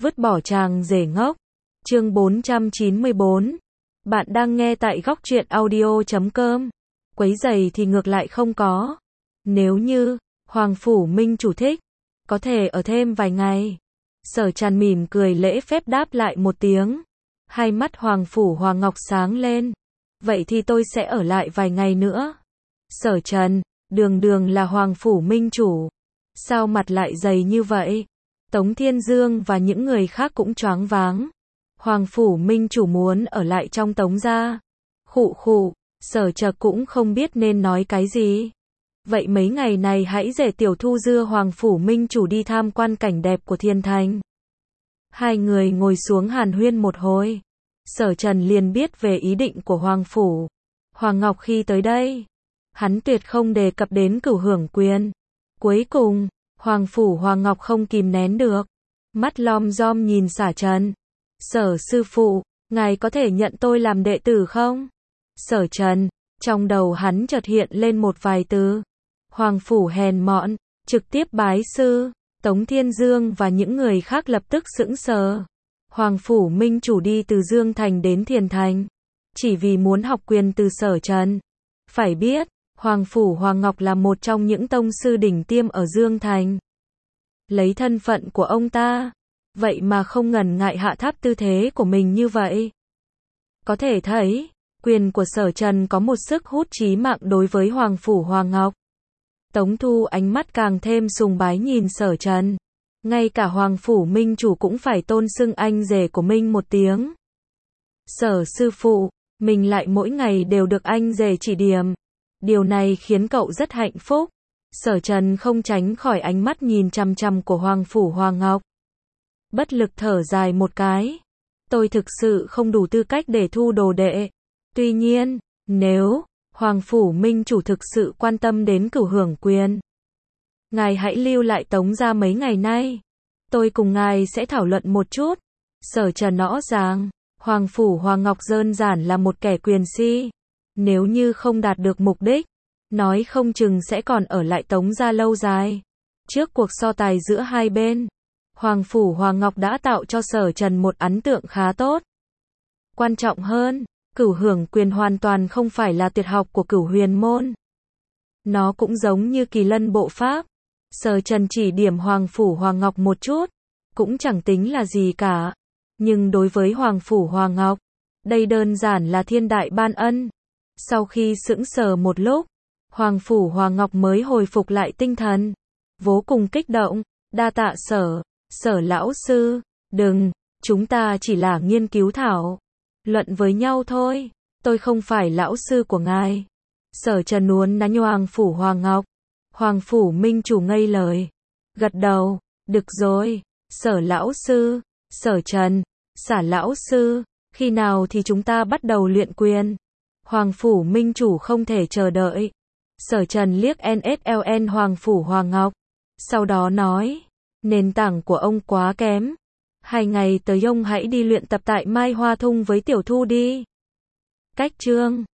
vứt bỏ chàng rể ngốc. Chương 494. Bạn đang nghe tại góc truyện audio.com. Quấy giày thì ngược lại không có. Nếu như Hoàng Phủ Minh chủ thích, có thể ở thêm vài ngày. Sở Trần mỉm cười lễ phép đáp lại một tiếng. Hai mắt Hoàng Phủ Hoàng Ngọc sáng lên. Vậy thì tôi sẽ ở lại vài ngày nữa. Sở Trần, đường là Hoàng Phủ Minh chủ. Sao mặt lại dày như vậy? Tống Thiên Dương và những người khác cũng choáng váng. Hoàng Phủ Minh chủ muốn ở lại trong Tống gia. Khụ, Sở Trần cũng không biết nên nói cái gì. Vậy mấy ngày này hãy để tiểu thu đưa Hoàng Phủ Minh chủ đi tham quan cảnh đẹp của Thiên Thành. Hai người ngồi xuống hàn huyên một hồi. Sở Trần liền biết về ý định của Hoàng Phủ Hoàng Ngọc khi tới đây. Hắn tuyệt không đề cập đến cửu hưởng quyền. Cuối cùng, Hoàng Phủ Hoàng Ngọc không kìm nén được. Mắt lom rom nhìn Sở Trần. Sở sư phụ, ngài có thể nhận tôi làm đệ tử không? Sở Trần, trong đầu hắn chợt hiện lên một vài từ. Hoàng Phủ hèn mọn, trực tiếp bái sư. Tống Thiên Dương và những người khác lập tức sững sờ. Hoàng Phủ Minh chủ đi từ Dương Thành đến Thiền Thành, chỉ vì muốn học quyền từ Sở Trần. Phải biết, Hoàng Phủ Hoàng Ngọc là một trong những tông sư đỉnh tiêm ở Dương Thành. Lấy thân phận của ông ta, vậy mà không ngần ngại hạ thấp tư thế của mình như vậy. Có thể thấy, quyền của Sở Trần có một sức hút chí mạng đối với Hoàng Phủ Hoàng Ngọc. Tống Thu ánh mắt càng thêm sùng bái nhìn Sở Trần. Ngay cả Hoàng Phủ Minh chủ cũng phải tôn xưng anh rể của mình một tiếng. Sở sư phụ, mình lại mỗi ngày đều được anh rể chỉ điểm. Điều này khiến cậu rất hạnh phúc. Sở Trần không tránh khỏi ánh mắt nhìn chằm chằm của Hoàng Phủ Hoàng Ngọc. Bất lực thở dài một cái. Tôi thực sự không đủ tư cách để thu đồ đệ. Tuy nhiên, nếu Hoàng Phủ Minh chủ thực sự quan tâm đến cửu hưởng quyền, ngài hãy lưu lại Tống gia mấy ngày nay. Tôi cùng ngài sẽ thảo luận một chút. Sở Trần rõ ràng, Hoàng Phủ Hoàng Ngọc đơn giản là một kẻ quyền si. Nếu như không đạt được mục đích, nói không chừng sẽ còn ở lại Tống gia lâu dài. Trước cuộc so tài giữa hai bên, Hoàng Phủ Hoàng Ngọc đã tạo cho Sở Trần một ấn tượng khá tốt. Quan trọng hơn, cửu hưởng quyền hoàn toàn không phải là tuyệt học của Cửu Huyền môn. Nó cũng giống như Kỳ Lân bộ pháp. Sở Trần chỉ điểm Hoàng Phủ Hoàng Ngọc một chút, cũng chẳng tính là gì cả. Nhưng đối với Hoàng Phủ Hoàng Ngọc, đây đơn giản là thiên đại ban ân. Sau khi sững sờ một lúc, Hoàng Phủ Hoàng Ngọc mới hồi phục lại tinh thần. Vô cùng kích động, đa tạ Sở lão sư, đừng, chúng ta chỉ là nghiên cứu thảo luận với nhau thôi, tôi không phải lão sư của ngài. Sở Trần uốn nắn Hoàng Phủ Hoàng Ngọc. Hoàng Phủ Minh chủ ngây lời, gật đầu, được rồi, Sở lão sư, Sở Trần, Xả lão sư, khi nào thì chúng ta bắt đầu luyện quyền? Hoàng Phủ Minh chủ không thể chờ đợi. Sở Trần liếc NSLN Hoàng Phủ Hoàng Ngọc, sau đó nói, nền tảng của ông quá kém. 2 ngày tới ông hãy đi luyện tập tại Mai Hoa Thung với Tiểu Thu đi. Cách chương